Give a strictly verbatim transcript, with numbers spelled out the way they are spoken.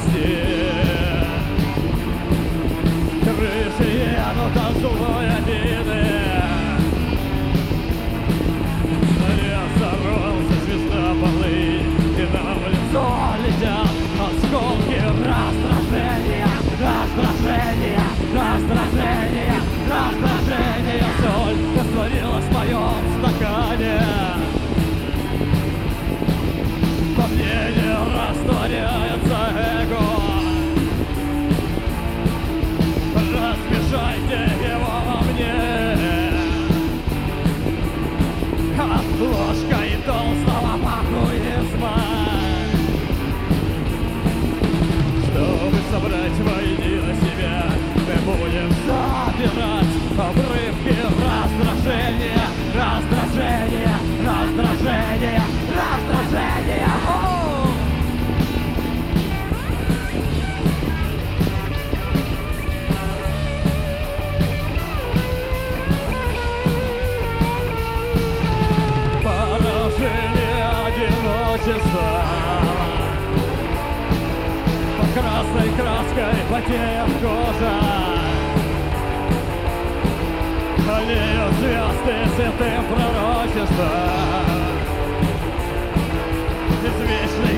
грусти. Крыши едут от злой обиды. Разорвался звездополы, и нам в лицо летят осколки раздражения, раздражения, раздражения, раздражения. Соль растворилась в моем стакане. Во мне не растворяется эго. Размешайте его во мне. От ложкой толстого пахуизма, чтобы собрать воедино себя, мы будем забирать обрывки раздражения, раздражения, раздражения, раздражения. О! Поражение одиночества, под красной краской потеет кожа. Аллеют звезды святым пророчеством. Извечный